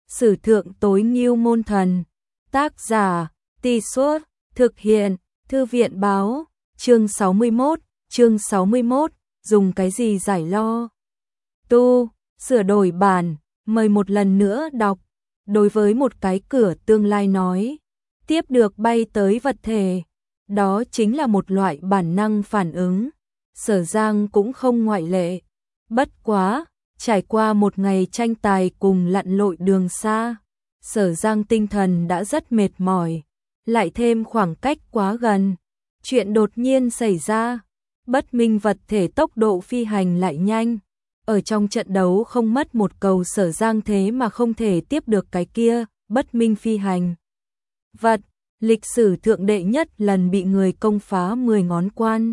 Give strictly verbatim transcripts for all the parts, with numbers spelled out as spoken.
Sử thượng tối ngưu môn thần. Tác giả, Tì Suốt, thực hiện, Thư viện báo, chương sáu mươi mốt, chương sáu mươi mốt, dùng cái gì giải lo? Tu, sửa đổi bản, mời một lần nữa đọc. Đối với một cái cửa tương lai nói, tiếp được bay tới vật thể, đó chính là một loại bản năng phản ứng. Sở Giang cũng không ngoại lệ. Bất quá, trải qua một ngày tranh tài cùng lặn lội đường xa, Sở Giang tinh thần đã rất mệt mỏi, lại thêm khoảng cách quá gần. Chuyện đột nhiên xảy ra, bất minh vật thể tốc độ phi hành lại nhanh. Ở trong trận đấu không mất một cầu Sở Giang thế mà không thể tiếp được cái kia, bất minh phi hành. Vật, lịch sử thượng đệ nhất lần bị người công phá mười ngón quan.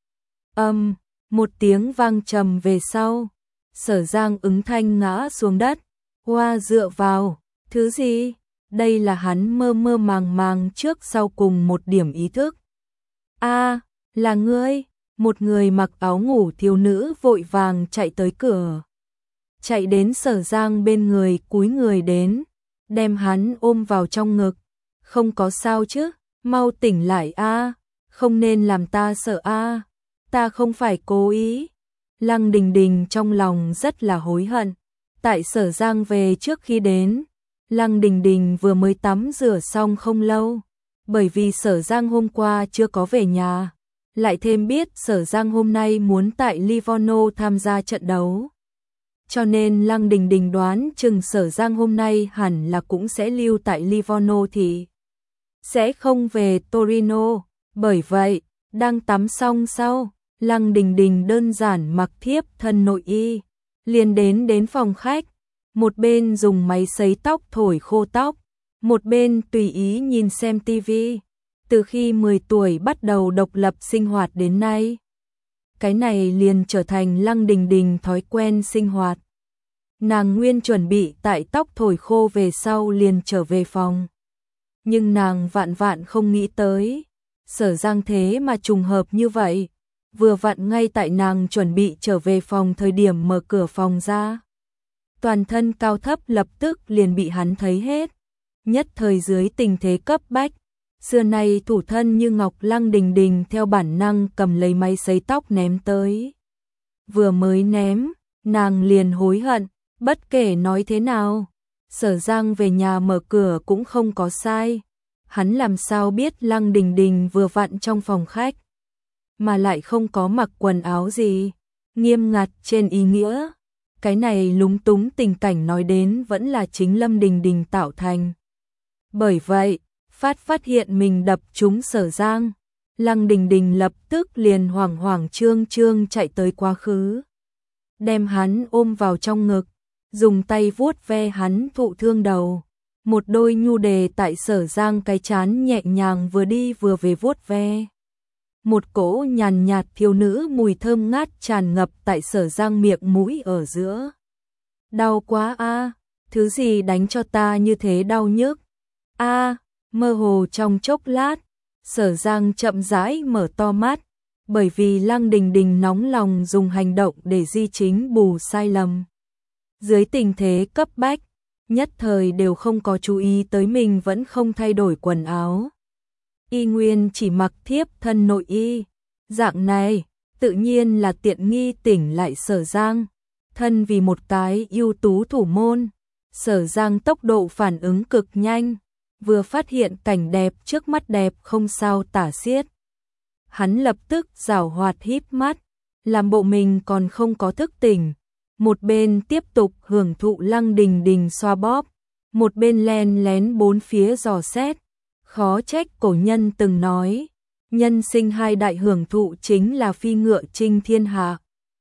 Âm, um, một tiếng vang trầm về sau, Sở Giang ứng thanh ngã xuống đất. Hoa dựa vào, thứ gì? Đây là hắn mơ mơ màng màng trước sau cùng một điểm ý thức. A, à, là ngươi. Một người mặc áo ngủ thiếu nữ vội vàng chạy tới cửa. Chạy đến Sở Giang bên người, cúi người đến, đem hắn ôm vào trong ngực. Không có sao chứ, mau tỉnh lại a, à, không nên làm ta sợ a, à. Ta không phải cố ý. Lăng Đình Đình trong lòng rất là hối hận. Tại Sở Giang về trước khi đến, Lăng Đình Đình vừa mới tắm rửa xong không lâu. Bởi vì Sở Giang hôm qua chưa có về nhà, lại thêm biết Sở Giang hôm nay muốn tại Livorno tham gia trận đấu. Cho nên Lăng Đình Đình đoán chừng Sở Giang hôm nay hẳn là cũng sẽ lưu tại Livorno thì sẽ không về Torino. Bởi vậy, đang tắm xong sau, Lăng Đình Đình đơn giản mặc thiếp thân nội y, liền đến đến phòng khách, một bên dùng máy sấy tóc thổi khô tóc, một bên tùy ý nhìn xem tivi. Từ khi mười tuổi bắt đầu độc lập sinh hoạt đến nay, cái này liền trở thành Lăng Đình Đình thói quen sinh hoạt. Nàng nguyên chuẩn bị tại tóc thổi khô về sau liền trở về phòng. Nhưng nàng vạn vạn không nghĩ tới, Sở Giang thế mà trùng hợp như vậy. Vừa vặn ngay tại nàng chuẩn bị trở về phòng thời điểm mở cửa phòng ra, toàn thân cao thấp lập tức liền bị hắn thấy hết. Nhất thời dưới tình thế cấp bách, xưa nay thủ thân như ngọc Lăng Đình Đình theo bản năng cầm lấy máy sấy tóc ném tới. Vừa mới ném, nàng liền hối hận, bất kể nói thế nào, Sở Giang về nhà mở cửa cũng không có sai. Hắn làm sao biết Lăng Đình Đình vừa vặn trong phòng khách, mà lại không có mặc quần áo gì, nghiêm ngặt trên ý nghĩa. Cái này lúng túng tình cảnh nói đến vẫn là chính Lâm Đình Đình tạo thành. Bởi vậy, phát phát hiện mình đập trúng Sở Giang, Lăng Đình Đình lập tức liền hoảng hoảng trương trương chạy tới quá khứ, đem hắn ôm vào trong ngực, dùng tay vuốt ve hắn thụ thương đầu. Một đôi nhu đề tại Sở Giang cái trán nhẹ nhàng vừa đi vừa về vuốt ve. Một cỗ nhàn nhạt thiếu nữ mùi thơm ngát tràn ngập tại Sở Giang miệng mũi ở giữa. Đau quá a, à, thứ gì đánh cho ta như thế đau nhức. A, à, mơ hồ trong chốc lát, Sở Giang chậm rãi mở to mắt, bởi vì Lăng Đình Đình nóng lòng dùng hành động để di chính bù sai lầm. Dưới tình thế cấp bách, nhất thời đều không có chú ý tới mình vẫn không thay đổi quần áo. Y nguyên chỉ mặc thiếp thân nội y, dạng này tự nhiên là tiện nghi tỉnh lại Sở Giang. Thân vì một cái ưu tú thủ môn, Sở Giang tốc độ phản ứng cực nhanh, vừa phát hiện cảnh đẹp trước mắt đẹp không sao tả xiết. Hắn lập tức giảo hoạt híp mắt, làm bộ mình còn không có thức tỉnh, một bên tiếp tục hưởng thụ Lăng Đình Đình xoa bóp, một bên len lén bốn phía dò xét. Khó trách cổ nhân từng nói, nhân sinh hai đại hưởng thụ chính là phi ngựa chinh thiên hạ,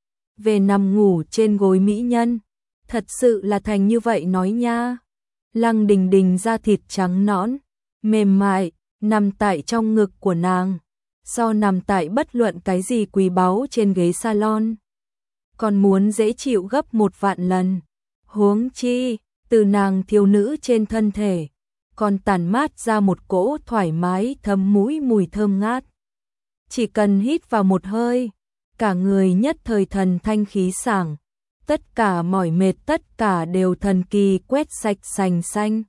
về nằm ngủ trên gối mỹ nhân. Thật sự là thành như vậy nói nha. Lăng Đình Đình da thịt trắng nõn, mềm mại, nằm tại trong ngực của nàng, so nằm tại bất luận cái gì quý báu trên ghế salon còn muốn dễ chịu gấp một vạn lần. Huống chi, từ nàng thiếu nữ trên thân thể còn tản mát ra một cỗ thoải mái thấm mũi mùi thơm ngát. Chỉ cần hít vào một hơi, cả người nhất thời thần thanh khí sảng, tất cả mỏi mệt tất cả đều thần kỳ quét sạch sành xanh.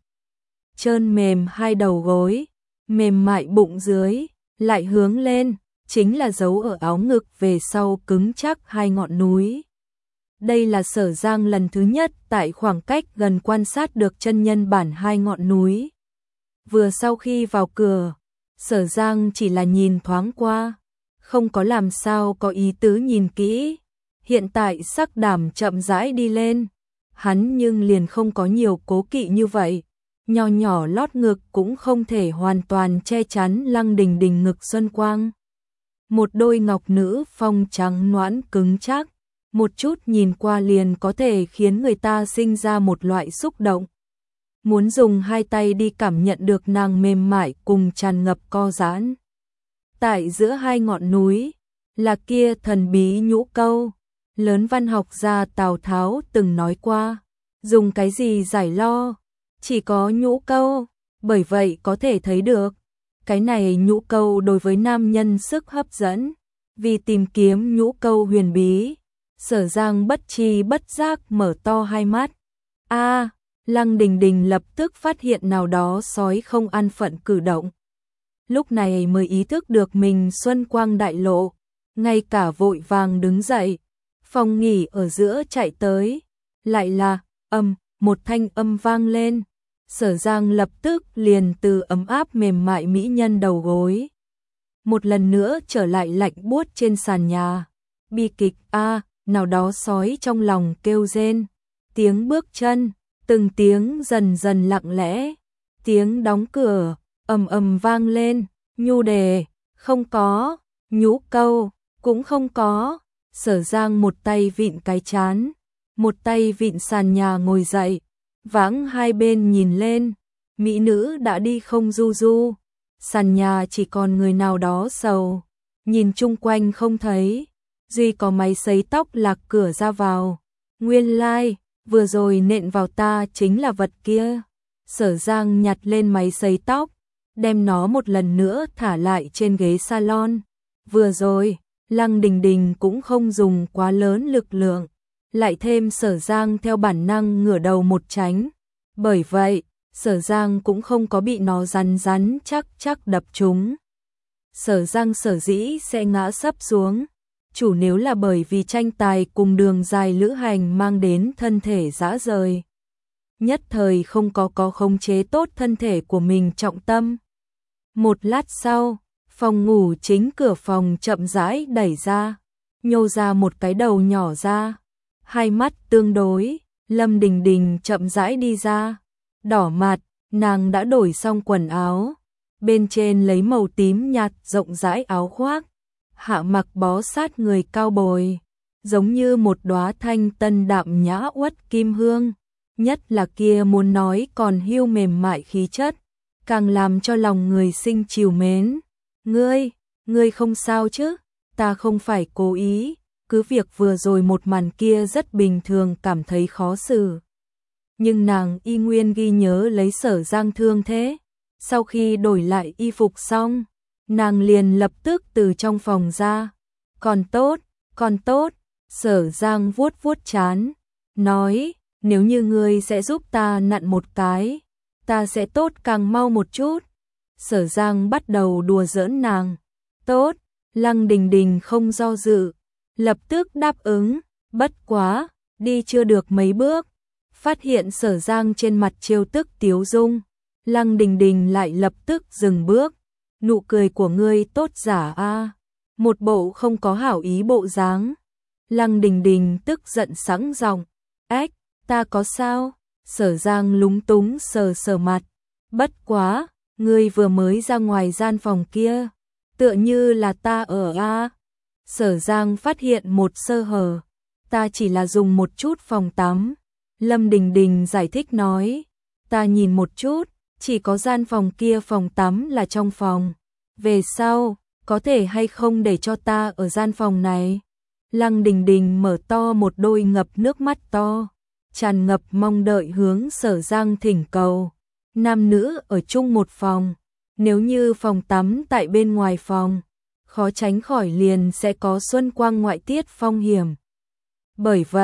Trơn mềm hai đầu gối, mềm mại bụng dưới, lại hướng lên, chính là dấu ở áo ngực về sau cứng chắc hai ngọn núi. Đây là Sở Giang lần thứ nhất tại khoảng cách gần quan sát được chân nhân bản hai ngọn núi. Vừa sau khi vào cửa, Sở Giang chỉ là nhìn thoáng qua, không có làm sao có ý tứ nhìn kỹ. Hiện tại sắc đảm chậm rãi đi lên, hắn nhưng liền không có nhiều cố kỵ như vậy. Nho nhỏ lót ngực cũng không thể hoàn toàn che chắn Lăng Đình Đình ngực xuân quang. Một đôi ngọc nữ phong trắng nõn cứng chắc, một chút nhìn qua liền có thể khiến người ta sinh ra một loại xúc động. Muốn dùng hai tay đi cảm nhận được nàng mềm mại cùng tràn ngập co giãn. Tại giữa hai ngọn núi, là kia thần bí nhũ câu, lớn văn học gia Tào Tháo từng nói qua, dùng cái gì giải lo, chỉ có nhũ câu, bởi vậy có thể thấy được, cái này nhũ câu đối với nam nhân sức hấp dẫn, vì tìm kiếm nhũ câu huyền bí, Sở Giang bất tri bất giác mở to hai mắt. A, Lăng Đình Đình lập tức phát hiện nào đó sói không an phận cử động. Lúc này mới ý thức được mình xuân quang đại lộ, ngay cả vội vàng đứng dậy, phòng nghỉ ở giữa chạy tới, lại là âm, một thanh âm vang lên. Sở Giang lập tức liền từ ấm áp mềm mại mỹ nhân đầu gối, một lần nữa trở lại lạnh buốt trên sàn nhà. Bi kịch a, nào đó sói trong lòng kêu rên, tiếng bước chân, từng tiếng dần dần lặng lẽ, tiếng đóng cửa ầm ầm vang lên, nhu đề, không có, nhũ câu, cũng không có. Sở Giang một tay vịn cái chán, một tay vịn sàn nhà ngồi dậy, vãng hai bên nhìn lên, mỹ nữ đã đi không du du, sàn nhà chỉ còn người nào đó sầu, nhìn chung quanh không thấy, duy có máy sấy tóc lạc cửa ra vào. Nguyên lai, like, vừa rồi nện vào ta chính là vật kia. Sở Giang nhặt lên máy sấy tóc, đem nó một lần nữa thả lại trên ghế salon. Vừa rồi, Lăng Đình Đình cũng không dùng quá lớn lực lượng, lại thêm Sở Giang theo bản năng ngửa đầu một tránh. Bởi vậy, Sở Giang cũng không có bị nó rắn rắn chắc chắc đập trúng. Sở Giang sở dĩ sẽ ngã sấp xuống, chủ nếu là bởi vì tranh tài cùng đường dài lữ hành mang đến thân thể rã rời. Nhất thời không có có khống chế tốt thân thể của mình trọng tâm. Một lát sau, phòng ngủ chính cửa phòng chậm rãi đẩy ra, nhô ra một cái đầu nhỏ ra, hai mắt tương đối, Lâm Đình Đình chậm rãi đi ra, đỏ mặt, nàng đã đổi xong quần áo, bên trên lấy màu tím nhạt rộng rãi áo khoác, hạ mặc bó sát người cao bồi, giống như một đóa thanh tân đạm nhã uất kim hương, nhất là kia muốn nói còn hiu mềm mại khí chất, càng làm cho lòng người sinh trìu mến. Ngươi, ngươi không sao chứ? Ta không phải cố ý, cứ việc vừa rồi một màn kia rất bình thường cảm thấy khó xử. Nhưng nàng y nguyên ghi nhớ lấy Sở Giang thương thế. Sau khi đổi lại y phục xong, nàng liền lập tức từ trong phòng ra. Còn tốt, còn tốt, Sở Giang vuốt vuốt trán, nói, nếu như ngươi sẽ giúp ta nặn một cái, ta sẽ tốt càng mau một chút. Sở Giang bắt đầu đùa giỡn nàng. Tốt, Lăng Đình Đình không do dự, lập tức đáp ứng, bất quá, đi chưa được mấy bước, phát hiện Sở Giang trên mặt trêu tức tiếu dung, Lăng Đình Đình lại lập tức dừng bước, nụ cười của ngươi tốt giả a, một bộ không có hảo ý bộ dáng. Lăng Đình Đình tức giận sẵn giọng, ách, ta có sao? Sở Giang lúng túng sờ sờ mặt, bất quá, ngươi vừa mới ra ngoài gian phòng kia, tựa như là ta ở a. Sở Giang phát hiện một sơ hở, ta chỉ là dùng một chút phòng tắm. Lâm Đình Đình giải thích nói, ta nhìn một chút, chỉ có gian phòng kia phòng tắm là trong phòng. Về sau, có thể hay không để cho ta ở gian phòng này? Lăng Đình Đình mở to một đôi ngập nước mắt to, tràn ngập mong đợi hướng Sở Giang thỉnh cầu. Nam nữ ở chung một phòng, nếu như phòng tắm tại bên ngoài phòng, khó tránh khỏi liền sẽ có xuân quang ngoại tiết phong hiểm. Bởi vậy,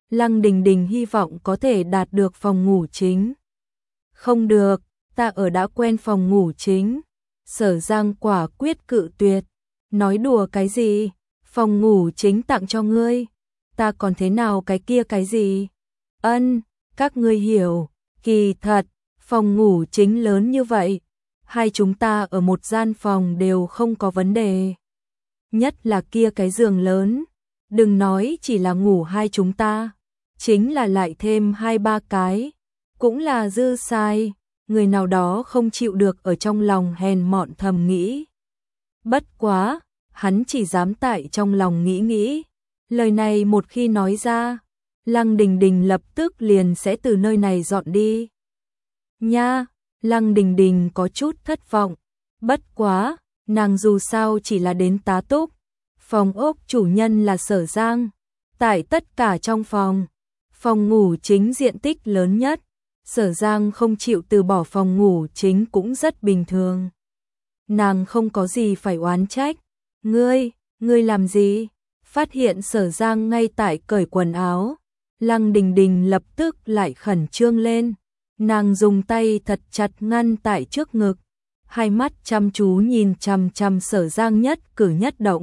Lăng Đình Đình hy vọng có thể đạt được phòng ngủ chính. Không được, ta ở đã quen phòng ngủ chính. Sở Giang quả quyết cự tuyệt. Nói đùa cái gì? Phòng ngủ chính tặng cho ngươi. Ta còn thế nào cái kia cái gì? Ân, các ngươi hiểu. Kỳ thật, phòng ngủ chính lớn như vậy. Hai chúng ta ở một gian phòng đều không có vấn đề. Nhất là kia cái giường lớn. Đừng nói chỉ là ngủ hai chúng ta. Chính là lại thêm hai ba cái. Cũng là dư sai. Người nào đó không chịu được ở trong lòng hèn mọn thầm nghĩ. Bất quá, hắn chỉ dám tại trong lòng nghĩ nghĩ. Lời này một khi nói ra, Lăng Đình Đình lập tức liền sẽ từ nơi này dọn đi. Nha, Lăng Đình Đình có chút thất vọng. Bất quá, nàng dù sao chỉ là đến tá túc. Phòng ốc chủ nhân là Sở Giang. Tại tất cả trong phòng, phòng ngủ chính diện tích lớn nhất. Sở Giang không chịu từ bỏ phòng ngủ chính cũng rất bình thường. Nàng không có gì phải oán trách. Ngươi, ngươi làm gì? Phát hiện Sở Giang ngay tại cởi quần áo. Lăng Đình Đình lập tức lại khẩn trương lên. Nàng dùng tay thật chặt ngăn tại trước ngực. Hai mắt chăm chú nhìn chằm chằm Sở Giang nhất cử nhất động.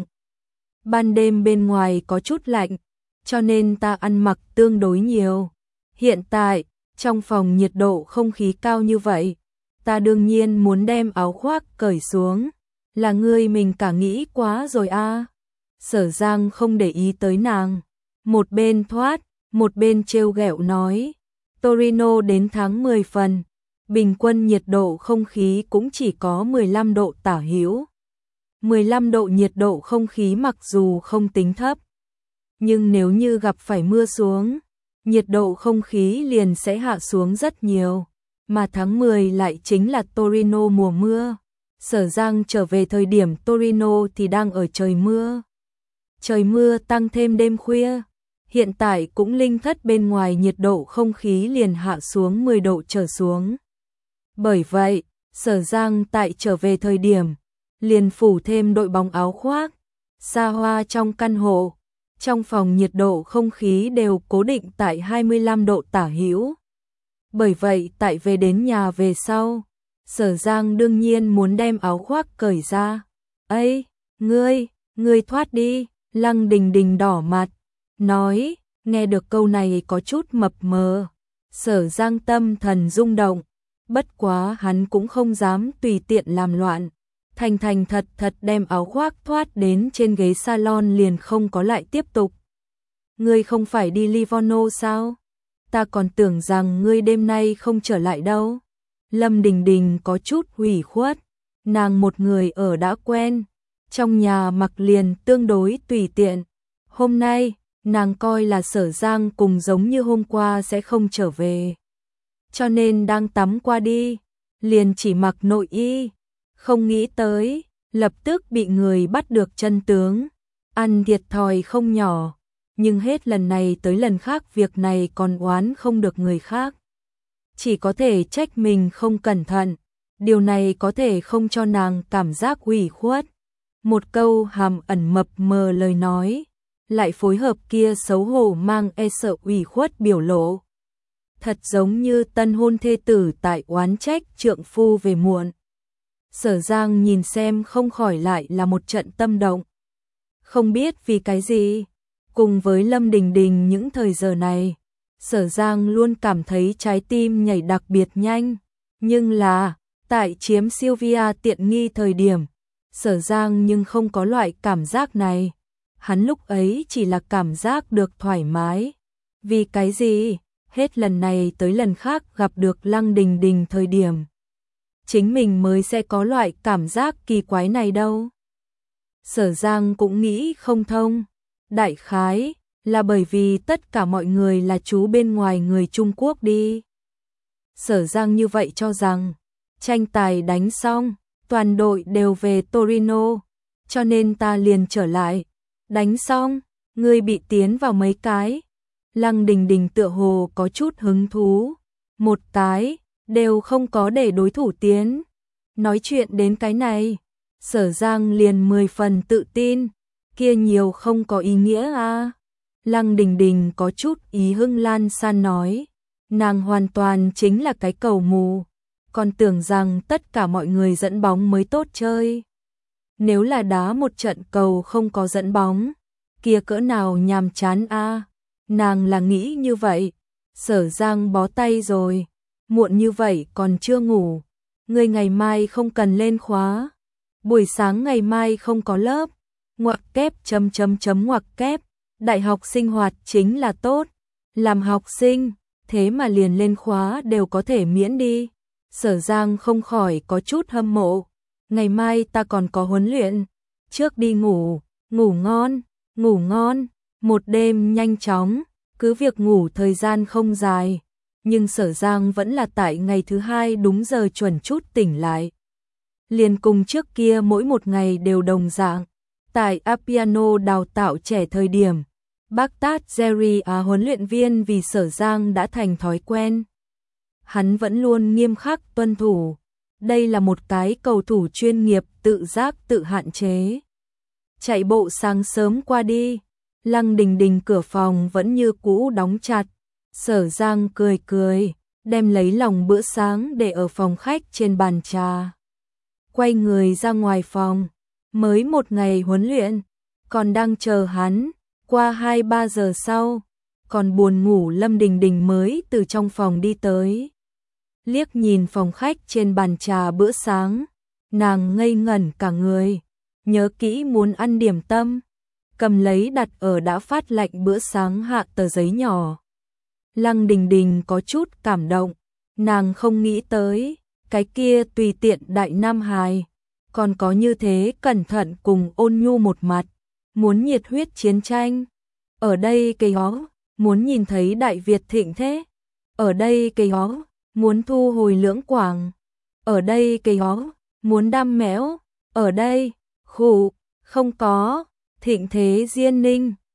Ban đêm bên ngoài có chút lạnh, cho nên ta ăn mặc tương đối nhiều. Hiện tại, trong phòng nhiệt độ không khí cao như vậy, ta đương nhiên muốn đem áo khoác cởi xuống. Là ngươi mình cả nghĩ quá rồi a. À. Sở Giang không để ý tới nàng, một bên thoát, một bên trêu ghẹo nói, Torino đến tháng mười phần, bình quân nhiệt độ không khí cũng chỉ có mười lăm độ tả hữu. mười lăm độ nhiệt độ không khí mặc dù không tính thấp, nhưng nếu như gặp phải mưa xuống, nhiệt độ không khí liền sẽ hạ xuống rất nhiều, mà tháng mười lại chính là Torino mùa mưa. Sở Giang trở về thời điểm Torino thì đang ở trời mưa. Trời mưa tăng thêm đêm khuya, hiện tại cũng linh thất bên ngoài nhiệt độ không khí liền hạ xuống mười độ trở xuống. Bởi vậy, Sở Giang tại trở về thời điểm, liền phủ thêm đội bóng áo khoác, xa hoa trong căn hộ. Trong phòng nhiệt độ không khí đều cố định tại hai mươi lăm độ tả hữu. Bởi vậy tại về đến nhà về sau, Sở Giang đương nhiên muốn đem áo khoác cởi ra. Ây, ngươi, ngươi thoát đi, Lăng Đình Đình đỏ mặt, nói, nghe được câu này có chút mập mờ. Sở Giang tâm thần rung động, bất quá hắn cũng không dám tùy tiện làm loạn. Thành thành thật thật đem áo khoác thoát đến trên ghế salon liền không có lại tiếp tục. Ngươi không phải đi Livorno sao? Ta còn tưởng rằng ngươi đêm nay không trở lại đâu. Lâm Đình Đình có chút hủy khuất. Nàng một người ở đã quen, trong nhà mặc liền tương đối tùy tiện. Hôm nay, nàng coi là Sở Giang cùng giống như hôm qua sẽ không trở về. Cho nên đang tắm qua đi, liền chỉ mặc nội y. Không nghĩ tới, lập tức bị người bắt được chân tướng. Ăn thiệt thòi không nhỏ, nhưng hết lần này tới lần khác việc này còn oán không được người khác. Chỉ có thể trách mình không cẩn thận, điều này có thể không cho nàng cảm giác ủy khuất. Một câu hàm ẩn mập mờ lời nói, lại phối hợp kia xấu hổ mang e sợ ủy khuất biểu lộ. Thật giống như tân hôn thê tử tại oán trách trượng phu về muộn. Sở Giang nhìn xem không khỏi lại là một trận tâm động. Không biết vì cái gì, cùng với Lâm Đình Đình những thời giờ này, Sở Giang luôn cảm thấy trái tim nhảy đặc biệt nhanh. Nhưng là, tại chiếm Sylvia tiện nghi thời điểm, Sở Giang nhưng không có loại cảm giác này. Hắn lúc ấy chỉ là cảm giác được thoải mái. Vì cái gì, hết lần này tới lần khác gặp được Lăng Đình Đình thời điểm, chính mình mới sẽ có loại cảm giác kỳ quái này đâu. Sở Giang cũng nghĩ không thông. Đại khái là bởi vì tất cả mọi người là chú bên ngoài người Trung Quốc đi. Sở Giang như vậy cho rằng, tranh tài đánh xong, toàn đội đều về Torino, cho nên ta liền trở lại. Đánh xong, ngươi bị tiến vào mấy cái. Lăng Đình Đình tựa hồ có chút hứng thú. Một cái, đều không có để đối thủ tiến. Nói chuyện đến cái này, Sở Giang liền mười phần tự tin, kia nhiều không có ý nghĩa à. Lăng Đình Đình có chút ý hưng lan san nói, nàng hoàn toàn chính là cái cầu mù, còn tưởng rằng tất cả mọi người dẫn bóng mới tốt chơi. Nếu là đá một trận cầu không có dẫn bóng, kia cỡ nào nhàm chán a. Nàng là nghĩ như vậy. Sở Giang bó tay rồi, muộn như vậy còn chưa ngủ, ngươi ngày mai không cần lên khóa. Buổi sáng ngày mai không có lớp. Ngoặc kép chấm chấm chấm ngoặc kép, đại học sinh hoạt chính là tốt, làm học sinh, thế mà liền lên khóa đều có thể miễn đi. Sở Giang không khỏi có chút hâm mộ, ngày mai ta còn có huấn luyện, trước đi ngủ, ngủ ngon, ngủ ngon. Một đêm nhanh chóng, cứ việc ngủ thời gian không dài, nhưng Sở Giang vẫn là tại ngày thứ hai đúng giờ chuẩn chút tỉnh lại. Liền cùng trước kia mỗi một ngày đều đồng dạng. Tại Apiano đào tạo trẻ thời điểm, bác Tát Jerry à huấn luyện viên vì Sở Giang đã thành thói quen. Hắn vẫn luôn nghiêm khắc tuân thủ. Đây là một cái cầu thủ chuyên nghiệp tự giác tự hạn chế. Chạy bộ sáng sớm qua đi, Lăng Đình Đình cửa phòng vẫn như cũ đóng chặt. Sở Giang cười cười, đem lấy lòng bữa sáng để ở phòng khách trên bàn trà. Quay người ra ngoài phòng, mới một ngày huấn luyện, còn đang chờ hắn, qua hai ba giờ sau, còn buồn ngủ Lâm Đình Đình mới từ trong phòng đi tới. Liếc nhìn phòng khách trên bàn trà bữa sáng, nàng ngây ngẩn cả người, nhớ kỹ muốn ăn điểm tâm, cầm lấy đặt ở đã phát lạnh bữa sáng hạ tờ giấy nhỏ. Lăng Đình Đình có chút cảm động, nàng không nghĩ tới, cái kia tùy tiện đại nam hài, còn có như thế cẩn thận cùng ôn nhu một mặt, muốn nhiệt huyết chiến tranh. Ở đây cây hó, muốn nhìn thấy Đại Việt thịnh thế. Ở đây cây hó, muốn thu hồi lưỡng quảng. Ở đây cây hó, muốn đam mẽo. Ở đây, khủ, không có, thịnh thế Diên Ninh.